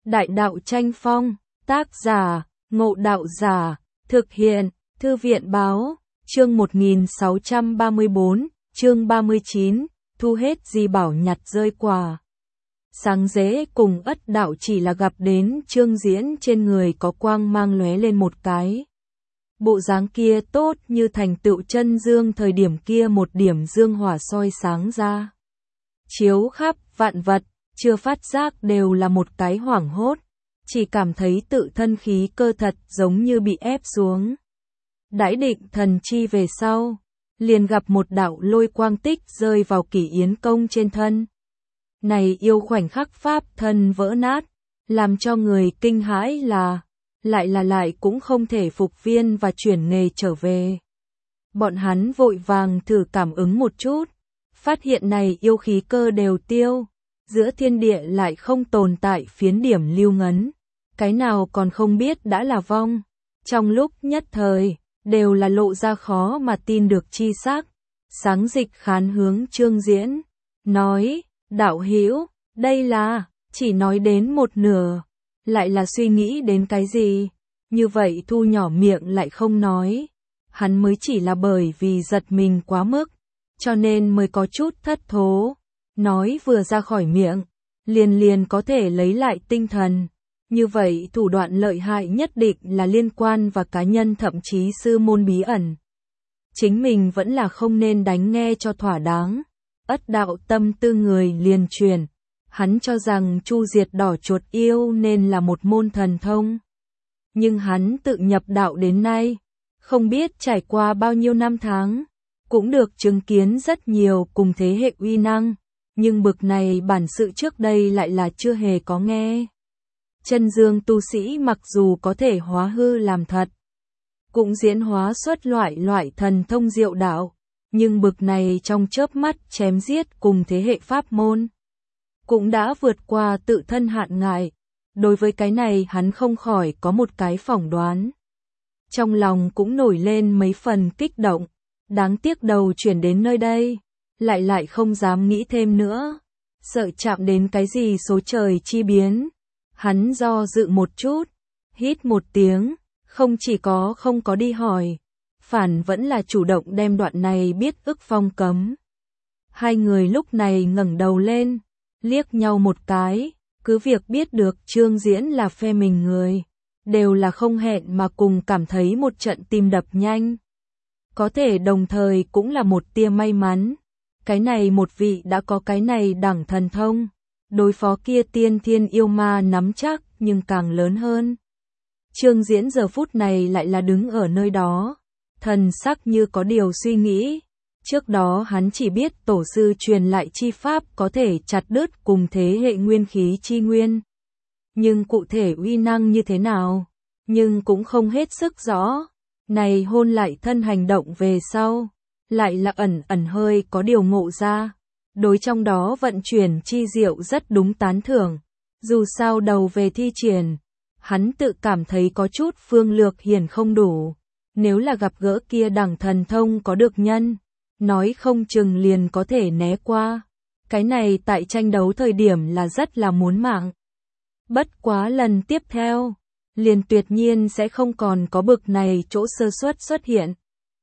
Đại đạo tranh phong, tác giả, Ngộ Đạo Giả, thực hiện, Thư viện báo, chương 1634, chương 39, thu hết di bảo nhặt rơi quà. Sáng dễ cùng Ất Đạo chỉ là gặp đến Trương Diễn trên người có quang mang lóe lên một cái. Bộ dáng kia tốt như thành tựu chân dương thời điểm kia một điểm dương hỏa soi sáng ra. Chiếu khắp vạn vật, chưa phát giác đều là một cái hoảng hốt, chỉ cảm thấy tự thân khí cơ thật giống như bị ép xuống. Đãi định thần chi về sau, liền gặp một đạo lôi quang tích rơi vào Kỷ Yến Công trên thân. Này yêu khoảnh khắc pháp thân vỡ nát, làm cho người kinh hãi là, lại cũng không thể phục viên và chuyển nghề trở về. Bọn hắn vội vàng thử cảm ứng một chút, phát hiện này yêu khí cơ đều tiêu, giữa thiên địa lại không tồn tại phiến điểm lưu ngấn, cái nào còn không biết đã là vong. Trong lúc nhất thời, đều là lộ ra khó mà tin được chi xác. Sáng Dịch khán hướng Trương Diễn, nói, đạo hữu, đây là, chỉ nói đến một nửa, lại là suy nghĩ đến cái gì, như vậy thu nhỏ miệng lại không nói. Hắn mới chỉ là bởi vì giật mình quá mức, cho nên mới có chút thất thố, nói vừa ra khỏi miệng, liền có thể lấy lại tinh thần. Như vậy thủ đoạn lợi hại nhất định là liên quan và cá nhân thậm chí sư môn bí ẩn. Chính mình vẫn là không nên đánh nghe cho thỏa đáng. Ất Đạo tâm tư người liền truyền, hắn cho rằng chu diệt đỏ chuột yêu nên là một môn thần thông. Nhưng hắn tự nhập đạo đến nay, không biết trải qua bao nhiêu năm tháng, cũng được chứng kiến rất nhiều cùng thế hệ uy năng, nhưng bực này bản sự trước đây lại là chưa hề có nghe. Chân dương tu sĩ mặc dù có thể hóa hư làm thật, cũng diễn hóa xuất loại thần thông diệu đạo, nhưng bực này trong chớp mắt chém giết cùng thế hệ pháp môn, cũng đã vượt qua tự thân hạn ngại. Đối với cái này hắn không khỏi có một cái phỏng đoán. Trong lòng cũng nổi lên mấy phần kích động, đáng tiếc đầu chuyển đến nơi đây, lại không dám nghĩ thêm nữa, sợ chạm đến cái gì số trời chi biến. Hắn do dự một chút, hít một tiếng, không có đi hỏi, phản vẫn là chủ động đem đoạn này biết ức phong cấm. Hai người lúc này ngẩng đầu lên, liếc nhau một cái, cứ việc biết được Trương Diễn là phe mình người, đều là không hẹn mà cùng cảm thấy một trận tim đập nhanh. Có thể đồng thời cũng là một tia may mắn, cái này một vị đã có cái này đẳng thần thông, đối phó kia tiên thiên yêu ma nắm chắc nhưng càng lớn hơn. Trương Diễn giờ phút này lại là đứng ở nơi đó, thần sắc như có điều suy nghĩ. Trước đó hắn chỉ biết tổ sư truyền lại chi pháp có thể chặt đứt cùng thế hệ nguyên khí chi nguyên. Nhưng cụ thể uy năng như thế nào, nhưng cũng không hết sức rõ. Này hôn lại thân hành động về sau, lại là ẩn hơi có điều ngộ ra. Đối trong đó vận chuyển chi diệu rất đúng tán thưởng. Dù sao đầu về thi triển, hắn tự cảm thấy có chút phương lược hiển không đủ. Nếu là gặp gỡ kia đẳng thần thông có được nhân, nói không chừng liền có thể né qua. Cái này tại tranh đấu thời điểm là rất là muốn mạng. Bất quá lần tiếp theo, liền tuyệt nhiên sẽ không còn có bực này chỗ sơ suất xuất hiện.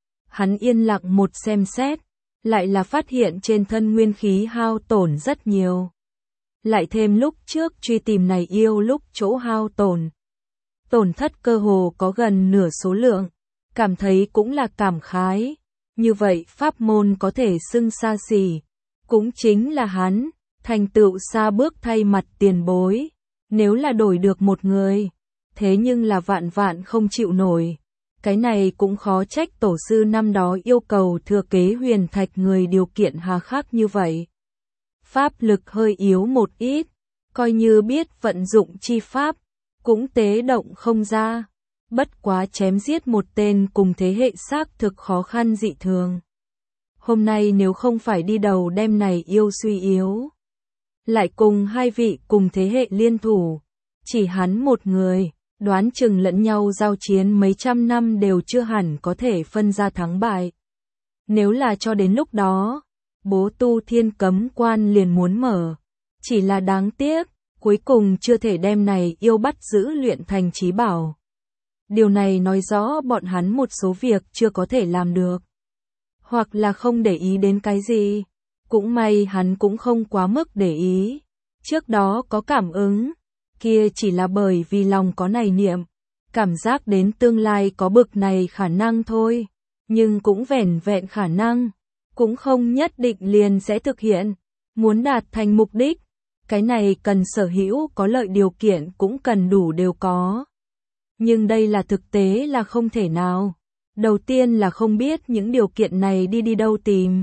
Hắn yên lặng một xem xét, lại là phát hiện trên thân nguyên khí hao tổn rất nhiều. Lại thêm lúc trước truy tìm này yêu lúc chỗ hao tổn. Tổn thất cơ hồ có gần nửa số lượng, cảm thấy cũng là cảm khái. Như vậy pháp môn có thể xưng xa xỉ, cũng chính là hắn, thành tựu xa bước thay mặt tiền bối. Nếu là đổi được một người, thế nhưng là vạn không chịu nổi. Cái này cũng khó trách tổ sư năm đó yêu cầu thừa kế huyền thạch người điều kiện hà khắc như vậy. Pháp lực hơi yếu một ít, coi như biết vận dụng chi pháp, cũng tế động không ra. Bất quá chém giết một tên cùng thế hệ xác thực khó khăn dị thường. Hôm nay nếu không phải đi đầu đem này yêu suy yếu, lại cùng hai vị cùng thế hệ liên thủ, chỉ hắn một người, đoán chừng lẫn nhau giao chiến mấy trăm năm đều chưa hẳn có thể phân ra thắng bại. Nếu là cho đến lúc đó, bố tu thiên cấm quan liền muốn mở, chỉ là đáng tiếc, cuối cùng chưa thể đem này yêu bắt giữ luyện thành chí bảo. Điều này nói rõ bọn hắn một số việc chưa có thể làm được. Hoặc là không để ý đến cái gì. Cũng may hắn cũng không quá mức để ý. Trước đó có cảm ứng, kia chỉ là bởi vì lòng có này niệm. Cảm giác đến tương lai có bực này khả năng thôi. Nhưng cũng vẻn vẹn khả năng. Cũng không nhất định liền sẽ thực hiện. Muốn đạt thành mục đích. Cái này cần sở hữu có lợi điều kiện cũng cần đủ đều có. Nhưng đây là thực tế là không thể nào. Đầu tiên là không biết những điều kiện này đi đâu tìm.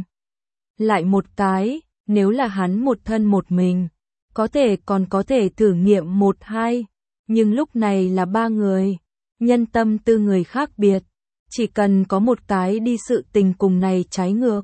Lại một cái, nếu là hắn một thân một mình, có thể còn có thể thử nghiệm một hai. Nhưng lúc này là ba người. Nhân tâm tư người khác biệt. Chỉ cần có một cái đi sự tình cùng này trái ngược.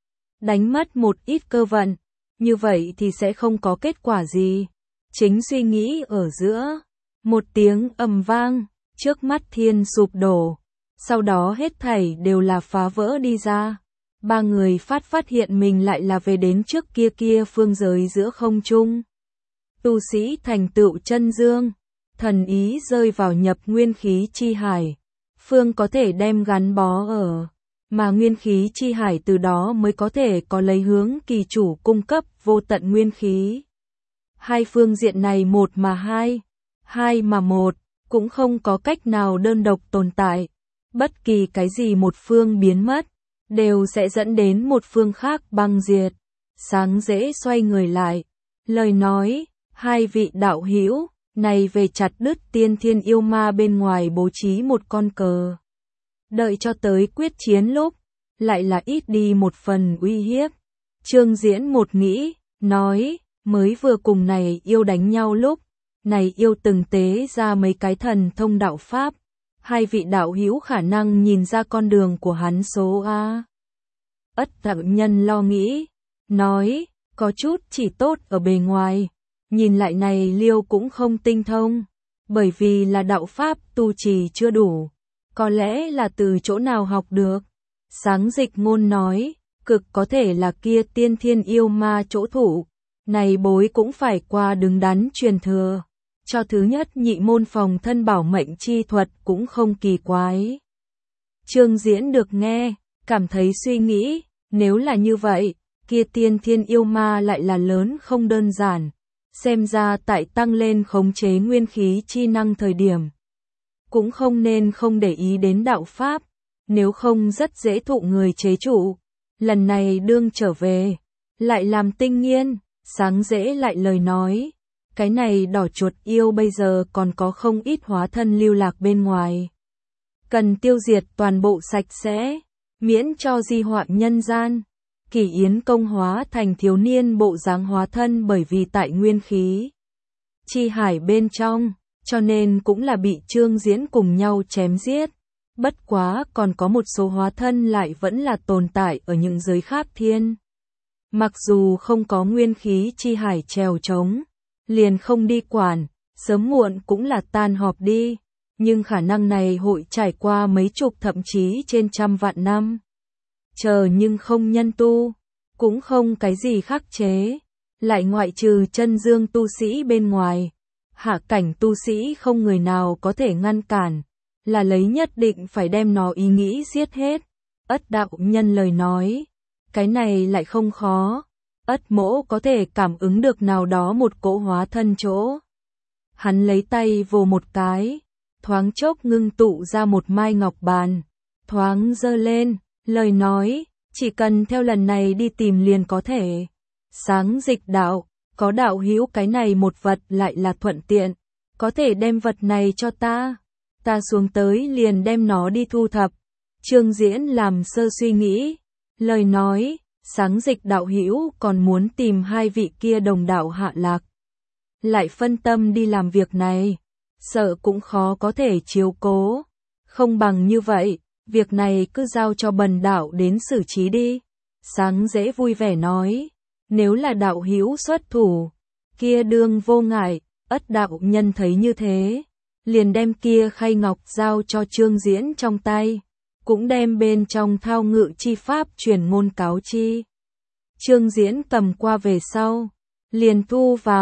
Đánh mất một ít cơ vận. Như vậy thì sẽ không có kết quả gì. Chính suy nghĩ ở giữa. Một tiếng ầm vang. Trước mắt thiên sụp đổ. Sau đó hết thảy đều là phá vỡ đi ra. Ba người phát hiện mình lại là về đến trước kia phương giới giữa không trung. Tu sĩ thành tựu chân dương. Thần ý rơi vào nhập nguyên khí chi hải. Phương có thể đem gắn bó ở. Mà nguyên khí chi hải từ đó mới có thể có lấy hướng kỳ chủ cung cấp vô tận nguyên khí. Hai phương diện này một mà hai. Hai mà một. Cũng không có cách nào đơn độc tồn tại. Bất kỳ cái gì một phương biến mất, đều sẽ dẫn đến một phương khác băng diệt. Sáng dễ xoay người lại. Lời nói, hai vị đạo hữu này về chặt đứt tiên thiên yêu ma bên ngoài bố trí một con cờ. Đợi cho tới quyết chiến lúc, lại là ít đi một phần uy hiếp. Trương Diễn một nghĩ, nói, mới vừa cùng này yêu đánh nhau lúc, này yêu từng tế ra mấy cái thần thông đạo pháp. Hai vị đạo hữu khả năng nhìn ra con đường của hắn số A. Ất đạo nhân lo nghĩ, nói, có chút chỉ tốt ở bề ngoài, nhìn lại này liêu cũng không tinh thông, bởi vì là đạo pháp tu trì chưa đủ, có lẽ là từ chỗ nào học được. Sáng Dịch Ngôn nói, cực có thể là kia tiên thiên yêu ma chỗ thủ, này bối cũng phải qua đứng đắn truyền thừa. Cho thứ nhất nhị môn phòng thân bảo mệnh chi thuật cũng không kỳ quái. Trương Diễn được nghe, cảm thấy suy nghĩ, nếu là như vậy, kia tiên thiên yêu ma lại là lớn không đơn giản. Xem ra tại tăng lên khống chế nguyên khí chi năng thời điểm. Cũng không nên không để ý đến đạo pháp, nếu không rất dễ thụ người chế trụ. Lần này đương trở về, lại làm tinh nghiên, sáng dễ lại lời nói. Cái này đỏ chuột yêu bây giờ còn có không ít hóa thân lưu lạc bên ngoài. Cần tiêu diệt toàn bộ sạch sẽ, miễn cho di họa nhân gian. Kỷ Yến công hóa thành thiếu niên bộ dáng hóa thân bởi vì tại nguyên khí chi hải bên trong, cho nên cũng là bị Trương Diễn cùng nhau chém giết. Bất quá còn có một số hóa thân lại vẫn là tồn tại ở những giới khác thiên. Mặc dù không có nguyên khí chi hải trèo trống, liền không đi quản, sớm muộn cũng là tan họp đi, nhưng khả năng này hội trải qua mấy chục thậm chí trên trăm vạn năm. Chờ nhưng không nhân tu, cũng không cái gì khắc chế, lại ngoại trừ chân dương tu sĩ bên ngoài, hạ cảnh tu sĩ không người nào có thể ngăn cản, là lấy nhất định phải đem nó ý nghĩ giết hết. Ất đạo nhân lời nói, cái này lại không khó. Ất mỗ có thể cảm ứng được nào đó một cỗ hóa thân chỗ. Hắn lấy tay vồ một cái, thoáng chốc ngưng tụ ra một mai ngọc bàn, thoáng giơ lên, lời nói, chỉ cần theo lần này đi tìm liền có thể. Sáng Dịch đạo, có đạo hữu cái này một vật lại là thuận tiện, có thể đem vật này cho ta xuống tới liền đem nó đi thu thập. Trương Diễn làm sơ suy nghĩ, lời nói, Sáng Dịch đạo hữu còn muốn tìm hai vị kia đồng đạo hạ lạc, lại phân tâm đi làm việc này, sợ cũng khó có thể chiếu cố, không bằng như vậy, việc này cứ giao cho bần đạo đến xử trí đi. Sáng dễ vui vẻ nói, nếu là đạo hữu xuất thủ, kia đương vô ngại. Ất đạo nhân thấy như thế, liền đem kia khay ngọc giao cho Trương Diễn trong tay, cũng đem bên trong thao ngự chi pháp truyền ngôn cáo chi. Trương Diễn cầm qua về sau, liền thu vào,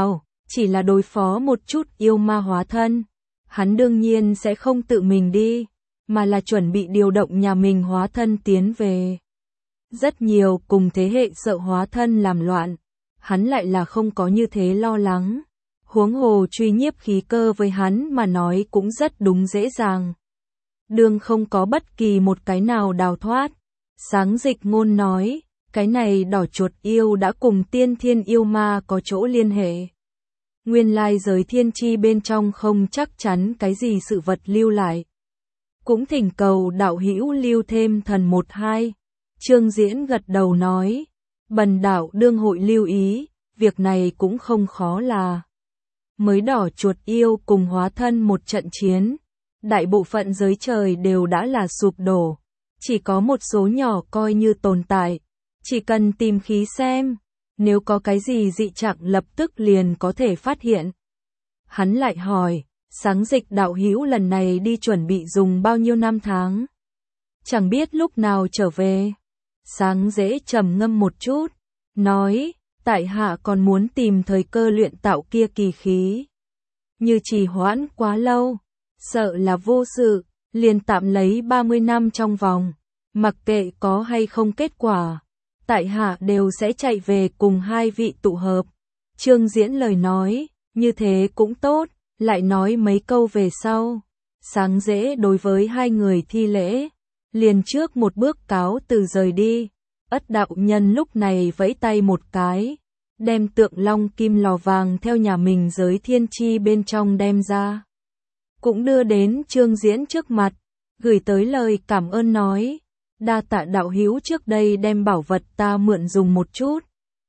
chỉ là đối phó một chút yêu ma hóa thân. Hắn đương nhiên sẽ không tự mình đi, mà là chuẩn bị điều động nhà mình hóa thân tiến về. Rất nhiều cùng thế hệ sợ hóa thân làm loạn, hắn lại là không có như thế lo lắng. Huống hồ truy nhiếp khí cơ với hắn mà nói cũng rất đúng dễ dàng. Đường không có bất kỳ một cái nào đào thoát. Sáng Dịch Ngôn nói, cái này đỏ chuột yêu đã cùng tiên thiên yêu ma có chỗ liên hệ. Nguyên lai giới thiên chi bên trong không chắc chắn cái gì sự vật lưu lại. Cũng thỉnh cầu đạo hữu lưu thêm thần 1-2. Trương Diễn gật đầu nói, bần đạo đương hội lưu ý, việc này cũng không khó là. Mới đỏ chuột yêu cùng hóa thân một trận chiến, đại bộ phận giới trời đều đã là sụp đổ, chỉ có một số nhỏ coi như tồn tại, chỉ cần tìm khí xem, nếu có cái gì dị trạng lập tức liền có thể phát hiện. Hắn lại hỏi, Sáng Dịch đạo hữu lần này đi chuẩn bị dùng bao nhiêu năm tháng? Chẳng biết lúc nào trở về. Sáng Dễ trầm ngâm một chút, nói, tại hạ còn muốn tìm thời cơ luyện tạo kia kỳ khí. Như trì hoãn quá lâu, sợ là vô sự, liền tạm lấy 30 năm trong vòng, mặc kệ có hay không kết quả, tại hạ đều sẽ chạy về cùng hai vị tụ hợp. Trương Diễn lời nói, như thế cũng tốt, lại nói mấy câu về sau. Sáng Dễ đối với hai người thi lễ, liền trước một bước cáo từ rời đi. Ất đạo nhân lúc này vẫy tay một cái, đem tượng long kim lò vàng theo nhà mình giới thiên chi bên trong đem ra. Cũng đưa đến Trương Diễn trước mặt, gửi tới lời cảm ơn nói, đa tạ đạo hữu trước đây đem bảo vật ta mượn dùng một chút.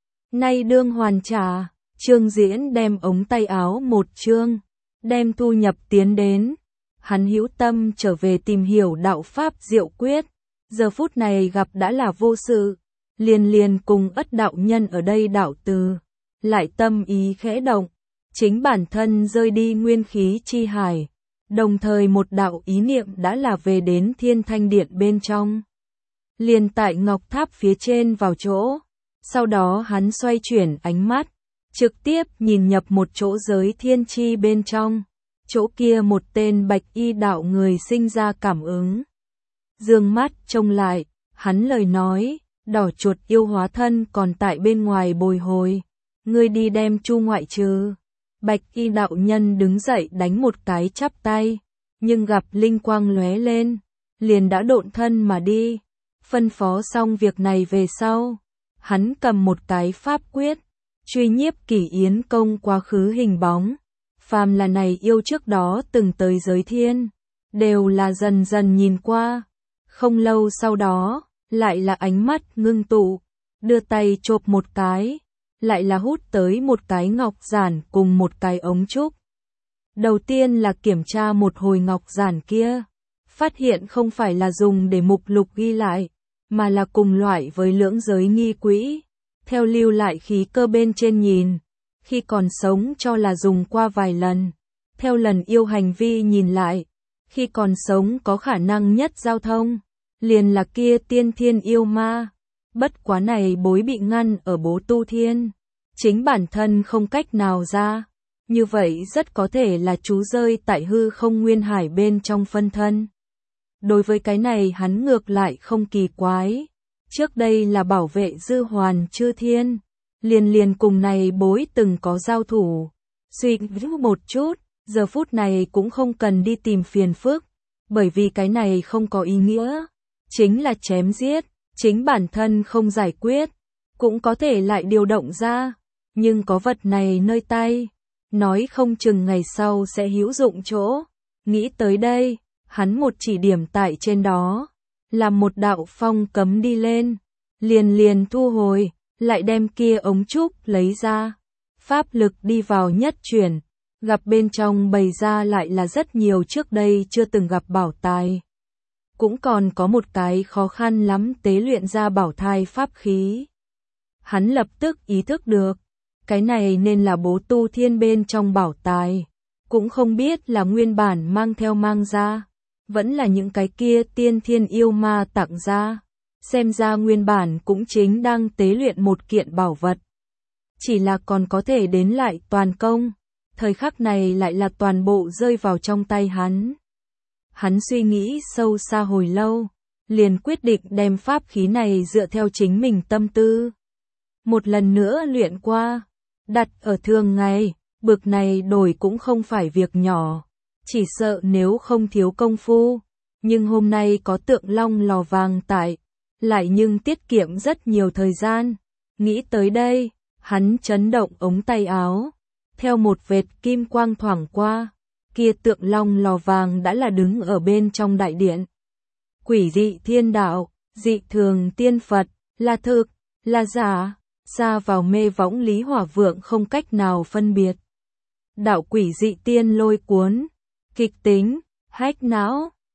Nay đương hoàn trả, Trương Diễn đem ống tay áo một chương, đem thu nhập tiến đến. Hắn hữu tâm trở về tìm hiểu đạo pháp diệu quyết, giờ phút này gặp đã là vô sự, liền cùng Ất đạo nhân ở đây đạo từ, lại tâm ý khẽ động, chính bản thân rơi đi nguyên khí chi hải, đồng thời một đạo ý niệm đã là về đến Thiên Thanh Điện bên trong. Liền tại ngọc tháp phía trên vào chỗ, sau đó hắn xoay chuyển ánh mắt, trực tiếp nhìn nhập một chỗ giới thiên chi bên trong. Chỗ kia một tên bạch y đạo người sinh ra cảm ứng. Dương mắt trông lại, hắn lời nói, đỏ chuột yêu hóa thân còn tại bên ngoài bồi hồi. Ngươi đi đem chu ngoại trừ. Bạch y đạo nhân đứng dậy đánh một cái chắp tay, nhưng gặp linh quang lóe lên, liền đã độn thân mà đi. Phân phó xong việc này về sau, hắn cầm một cái pháp quyết, truy nhiếp Kỷ Yến công quá khứ hình bóng. Phàm là này yêu trước đó từng tới giới thiên, đều là dần dần nhìn qua. Không lâu sau đó, lại là ánh mắt ngưng tụ, đưa tay chộp một cái, lại là hút tới một cái ngọc giản cùng một cái ống trúc. Đầu tiên là kiểm tra một hồi ngọc giản kia, phát hiện không phải là dùng để mục lục ghi lại, mà là cùng loại với lưỡng giới nghi quỹ, theo lưu lại khí cơ bên trên nhìn. Khi còn sống cho là dùng qua vài lần, theo lần yêu hành vi nhìn lại, khi còn sống có khả năng nhất giao thông, liền là kia tiên thiên yêu ma. Bất quá này bối bị ngăn ở bố tu thiên, chính bản thân không cách nào ra, như vậy rất có thể là chú rơi tại hư không nguyên hải bên trong phân thân. Đối với cái này hắn ngược lại không kỳ quái, trước đây là bảo vệ dư hoàn chư thiên. Liền cùng này bối từng có giao thủ, suy nghĩ một chút, giờ phút này cũng không cần đi tìm phiền phức, bởi vì cái này không có ý nghĩa, chính là chém giết, chính bản thân không giải quyết, cũng có thể lại điều động ra, nhưng có vật này nơi tay, nói không chừng ngày sau sẽ hữu dụng chỗ. Nghĩ tới đây, hắn một chỉ điểm tại trên đó, làm một đạo phong cấm đi lên, liền thu hồi. Lại đem kia ống trúc lấy ra, pháp lực đi vào nhất chuyển, gặp bên trong bày ra lại là rất nhiều trước đây chưa từng gặp bảo tài. Cũng còn có một cái khó khăn lắm tế luyện ra bảo thai pháp khí. Hắn lập tức ý thức được, cái này nên là bố tu thiên bên trong bảo tài, cũng không biết là nguyên bản mang theo mang ra, vẫn là những cái kia tiên thiên yêu ma tặng ra. Xem ra nguyên bản cũng chính đang tế luyện một kiện bảo vật. chỉ là còn có thể đến lại toàn công, thời khắc này lại là toàn bộ rơi vào trong tay hắn. Hắn suy nghĩ sâu xa hồi lâu, liền quyết định đem pháp khí này dựa theo chính mình tâm tư. Một lần nữa luyện qua, đặt ở thường ngày, bực này đổi cũng không phải việc nhỏ, chỉ sợ nếu không thiếu công phu, nhưng hôm nay có tượng long lò vàng tại, lại nhưng tiết kiệm rất nhiều thời gian. Nghĩ tới đây, hắn chấn động ống tay áo, theo một vệt kim quang thoảng qua, kia tượng long lò vàng đã là đứng ở bên trong đại điện. Quỷ dị thiên đạo, dị thường tiên Phật, là thực, là giả, xa vào mê võng Lý Hỏa Vượng không cách nào phân biệt. Đạo quỷ dị tiên lôi cuốn, kịch tính, hách não,